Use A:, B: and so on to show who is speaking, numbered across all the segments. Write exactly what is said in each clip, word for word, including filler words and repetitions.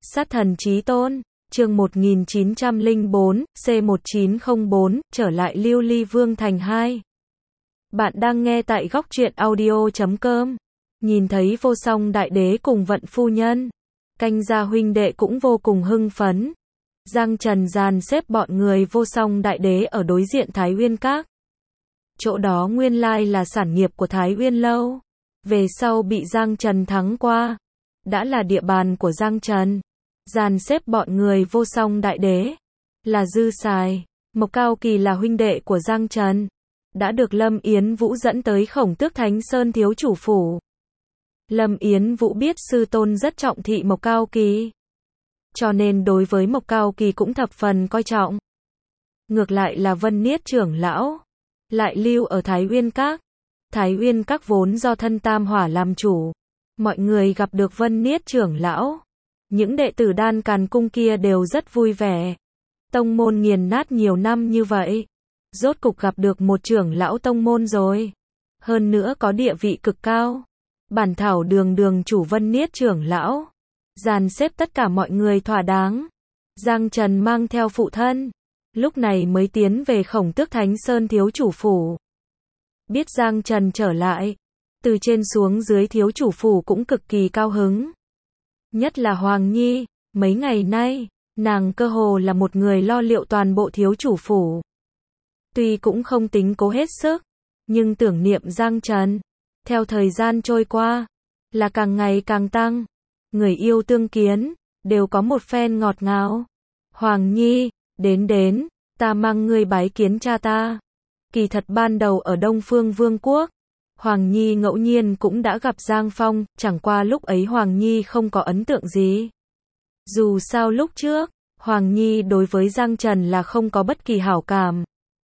A: Sát thần chí tôn, chương một nghìn chín trăm lẻ bốn, C một chín không bốn, trở lại Lưu Ly Vương Thành hai. Bạn đang nghe tại góc truyện audio chấm com. Nhìn thấy Vô Song Đại Đế cùng Vận Phu Nhân, Canh gia huynh đệ cũng vô cùng hưng phấn. Giang Trần dàn xếp bọn người Vô Song Đại Đế ở đối diện Thái Uyên Các. Chỗ đó nguyên lai là sản nghiệp của Thái Uyên Lâu, về sau bị Giang Trần thắng qua, đã là địa bàn của Giang Trần. Dàn xếp bọn người Vô Song Đại Đế là Dư Sài, Mộc Cao Kỳ là huynh đệ của Giang Trần, đã được Lâm Yến Vũ dẫn tới Khổng Tước Thánh Sơn thiếu chủ phủ. Lâm Yến Vũ biết sư tôn rất trọng thị Mộc Cao Kỳ, cho nên đối với Mộc Cao Kỳ cũng thập phần coi trọng. Ngược lại là Vân Niết trưởng lão lại lưu ở Thái Uyên Các. Thái Uyên Các vốn do thân Tam Hỏa làm chủ. Mọi người gặp được Vân Niết trưởng lão, những đệ tử Đan Càn Cung kia đều rất vui vẻ. Tông môn nghiền nát nhiều năm như vậy, rốt cục gặp được một trưởng lão tông môn rồi. Hơn nữa có địa vị cực cao. Bản thảo đường đường chủ Vân Niết trưởng lão dàn xếp tất cả mọi người thỏa đáng. Giang Trần mang theo phụ thân, lúc này mới tiến về Khổng Tước Thánh Sơn thiếu chủ phủ. Biết Giang Trần trở lại, từ trên xuống dưới thiếu chủ phủ cũng cực kỳ cao hứng. Nhất là Hoàng Nhi, mấy ngày nay, nàng cơ hồ là một người lo liệu toàn bộ thiếu chủ phủ. Tuy cũng không tính cố hết sức, nhưng tưởng niệm Giang Trần, theo thời gian trôi qua, là càng ngày càng tăng. Người yêu tương kiến, đều có một phen ngọt ngào. Hoàng Nhi, đến đến, ta mang ngươi bái kiến cha ta. Kỳ thật ban đầu ở Đông Phương Vương quốc, Hoàng Nhi ngẫu nhiên cũng đã gặp Giang Phong, chẳng qua lúc ấy Hoàng Nhi không có ấn tượng gì. Dù sao lúc trước, Hoàng Nhi đối với Giang Trần là không có bất kỳ hảo cảm.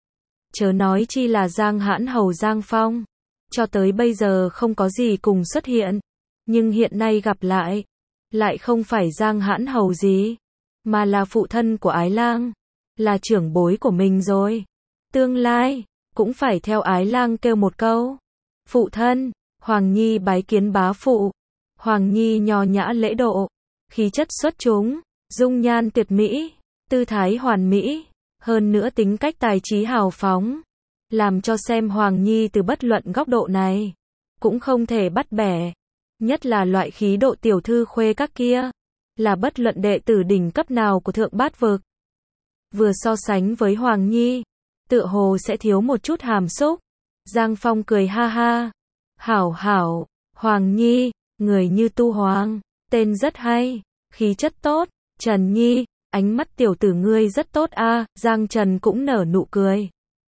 A: Chớ nói chi là Giang Hãn Hầu Giang Phong, cho tới bây giờ không có gì cùng xuất hiện. Nhưng hiện nay gặp lại, lại không phải Giang Hãn Hầu gì, mà là phụ thân của Ái Lang, là trưởng bối của mình rồi. Tương lai, cũng phải theo Ái Lang kêu một câu. Phụ thân, Hoàng Nhi bái kiến bá phụ. Hoàng Nhi nho nhã lễ độ, khí chất xuất chúng, dung nhan tuyệt mỹ, tư thái hoàn mỹ, hơn nữa tính cách tài trí hào phóng, làm cho xem Hoàng Nhi từ bất luận góc độ này, cũng không thể bắt bẻ. Nhất là loại khí độ tiểu thư khuê các kia, là bất luận đệ tử đỉnh cấp nào của thượng bát vực. Vừa so sánh với Hoàng Nhi, tựa hồ sẽ thiếu một chút hàm xúc. Giang Phong cười ha ha. Hảo hảo, Hoàng Nhi, người như tu hoàng, tên rất hay, khí chất tốt. Trần Nhi, ánh mắt tiểu tử ngươi rất tốt a. À. Giang Trần cũng nở nụ cười.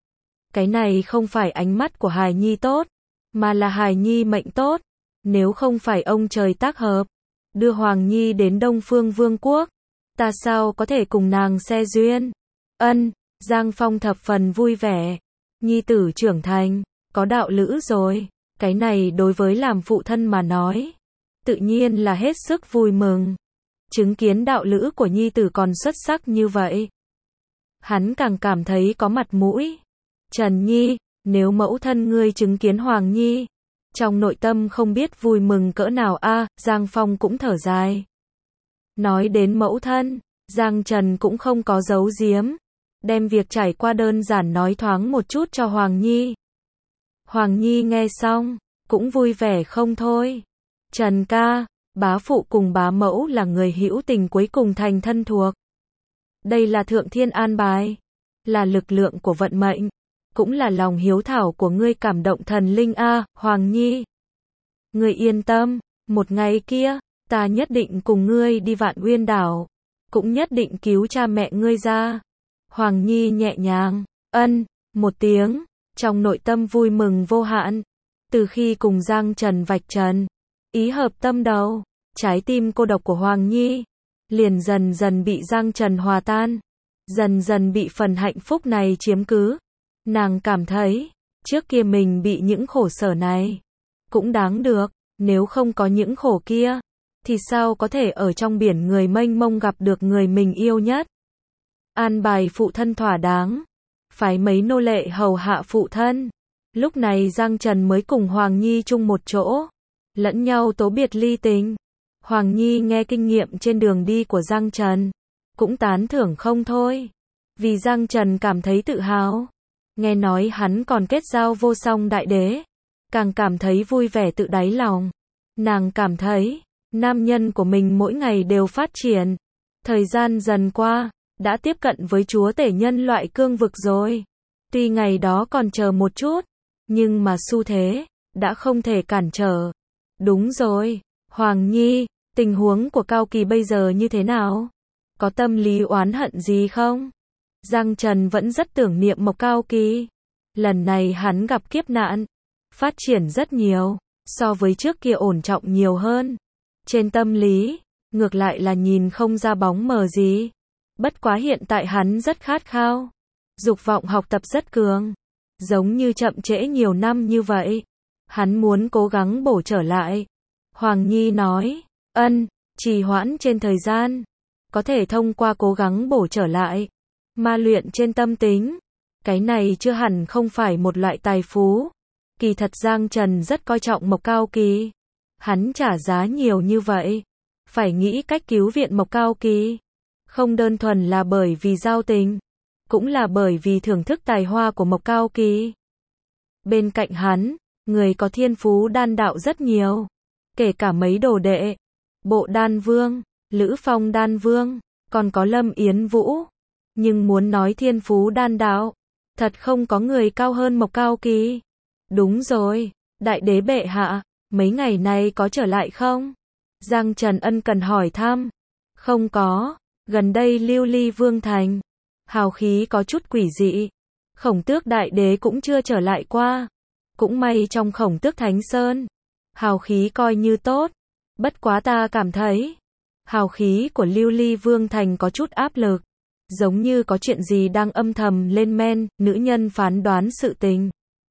A: Cái này không phải ánh mắt của hài nhi tốt, mà là hài nhi mệnh tốt. Nếu không phải ông trời tác hợp, đưa Hoàng Nhi đến Đông Phương Vương quốc, ta sao có thể cùng nàng xe duyên. Ân, Giang Phong thập phần vui vẻ. Nhi tử trưởng thành, có đạo lữ rồi. Cái này đối với làm phụ thân mà nói, tự nhiên là hết sức vui mừng. Chứng kiến đạo lữ của nhi tử còn xuất sắc như vậy, hắn càng cảm thấy có mặt mũi. Trần Nhi, nếu mẫu thân ngươi chứng kiến Hoàng Nhi, trong nội tâm không biết vui mừng cỡ nào a. À. Giang Phong cũng thở dài. Nói đến mẫu thân, Giang Trần cũng không có giấu giếm, đem việc trải qua đơn giản nói thoáng một chút cho Hoàng Nhi. Hoàng Nhi nghe xong, cũng vui vẻ không thôi. Trần ca, bá phụ cùng bá mẫu là người hữu tình cuối cùng thành thân thuộc. Đây là thượng thiên an bài, là lực lượng của vận mệnh, cũng là lòng hiếu thảo của ngươi cảm động thần linh a. À. Hoàng Nhi, ngươi yên tâm, một ngày kia, ta nhất định cùng ngươi đi Vạn Uyên đảo, cũng nhất định cứu cha mẹ ngươi ra. Hoàng Nhi nhẹ nhàng, ân, một tiếng, trong nội tâm vui mừng vô hạn. Từ khi cùng Giang Trần vạch trần ý hợp tâm đầu, trái tim cô độc của Hoàng Nhi liền dần dần bị Giang Trần hòa tan, dần dần bị phần hạnh phúc này chiếm cứ. Nàng cảm thấy, trước kia mình bị những khổ sở này cũng đáng được, nếu không có những khổ kia, thì sao có thể ở trong biển người mênh mông gặp được người mình yêu nhất. An bài phụ thân thỏa đáng, phái mấy nô lệ hầu hạ phụ thân. Lúc này Giang Trần mới cùng Hoàng Nhi chung một chỗ, lẫn nhau tố biệt ly tình. Hoàng Nhi nghe kinh nghiệm trên đường đi của Giang Trần, cũng tán thưởng không thôi. Vì Giang Trần cảm thấy tự hào. Nghe nói hắn còn kết giao vô song đại đế, càng cảm thấy vui vẻ tự đáy lòng. Nàng cảm thấy, nam nhân của mình mỗi ngày đều phát triển. Thời gian dần qua, đã tiếp cận với chúa tể nhân loại cương vực rồi. Tuy ngày đó còn chờ một chút, nhưng mà xu thế đã không thể cản trở. Đúng rồi, Hoàng Nhi, tình huống của Cao Kỳ bây giờ như thế nào? Có tâm lý oán hận gì không? Giang Trần vẫn rất tưởng niệm Mộc Cao Kỳ. Lần này hắn gặp kiếp nạn, phát triển rất nhiều, so với trước kia ổn trọng nhiều hơn. Trên tâm lý, ngược lại là nhìn không ra bóng mờ gì. Bất quá hiện tại hắn rất khát khao, dục vọng học tập rất cường, giống như chậm trễ nhiều năm như vậy. Hắn muốn cố gắng bổ trở lại. Hoàng Nhi nói, ân, trì hoãn trên thời gian, có thể thông qua cố gắng bổ trở lại, ma luyện trên tâm tính. Cái này chưa hẳn không phải một loại tài phú. Kỳ thật Giang Trần rất coi trọng Mộc Cao Kỳ. Hắn trả giá nhiều như vậy, phải nghĩ cách cứu viện Mộc Cao Kỳ. Không đơn thuần là bởi vì giao tình, cũng là bởi vì thưởng thức tài hoa của Mộc Cao Kỳ. Bên cạnh hắn, người có thiên phú đan đạo rất nhiều, kể cả mấy đồ đệ, Bộ Đan Vương, Lữ Phong Đan Vương, còn có Lâm Yến Vũ. Nhưng muốn nói thiên phú đan đạo, thật không có người cao hơn Mộc Cao Kỳ. Đúng rồi, đại đế bệ hạ, mấy ngày nay có trở lại không? Giang Trần ân cần hỏi thăm. Không có, gần đây lưu ly vương thành, hào khí có chút quỷ dị. Khổng Tước đại đế cũng chưa trở lại qua. Cũng may trong Khổng Tước Thánh Sơn, hào khí coi như tốt. Bất quá ta cảm thấy, hào khí của lưu ly vương thành có chút áp lực. Giống như có chuyện gì đang âm thầm lên men, nữ nhân phán đoán sự tình.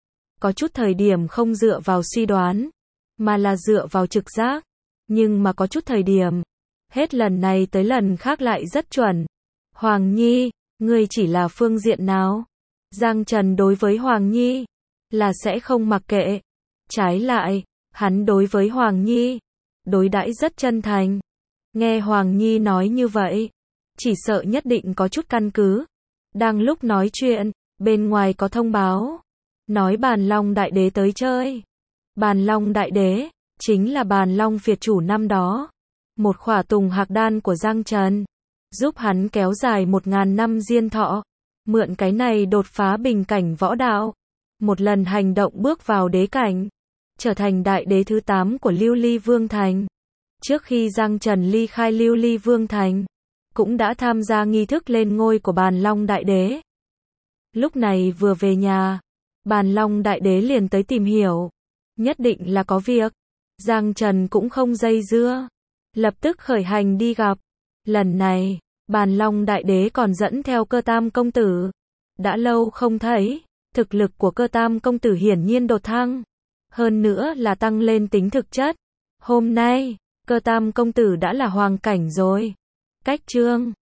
A: Có chút thời điểm không dựa vào suy đoán, mà là dựa vào trực giác. Nhưng mà có chút thời điểm, hết lần này tới lần khác lại rất chuẩn. Hoàng Nhi, ngươi chỉ là phương diện nào? Giang Trần đối với Hoàng Nhi, là sẽ không mặc kệ. Trái lại, hắn đối với Hoàng Nhi, đối đãi rất chân thành. Nghe Hoàng Nhi nói như vậy, chỉ sợ nhất định có chút căn cứ. Đang lúc nói chuyện, bên ngoài có thông báo, nói Bàn Long Đại Đế tới chơi. Bàn Long Đại Đế, chính là Bàn Long Việt chủ năm đó. Một khỏa tùng hạc đan của Giang Trần, giúp hắn kéo dài một ngàn năm diên thọ. Mượn cái này đột phá bình cảnh võ đạo. Một lần hành động bước vào đế cảnh, trở thành đại đế thứ tám của Lưu Ly Vương Thành. Trước khi Giang Trần ly khai Lưu Ly Vương Thành, cũng đã tham gia nghi thức lên ngôi của Bàn Long Đại Đế. Lúc này vừa về nhà, Bàn Long Đại Đế liền tới tìm hiểu. Nhất định là có việc. Giang Trần cũng không dây dưa, lập tức khởi hành đi gặp. Lần này, Bàn Long Đại Đế còn dẫn theo Cơ Tam công tử. Đã lâu không thấy, thực lực của Cơ Tam công tử hiển nhiên đột thăng, hơn nữa là tăng lên tính thực chất. Hôm nay, Cơ Tam công tử đã là hoàng cảnh rồi. Cách Trương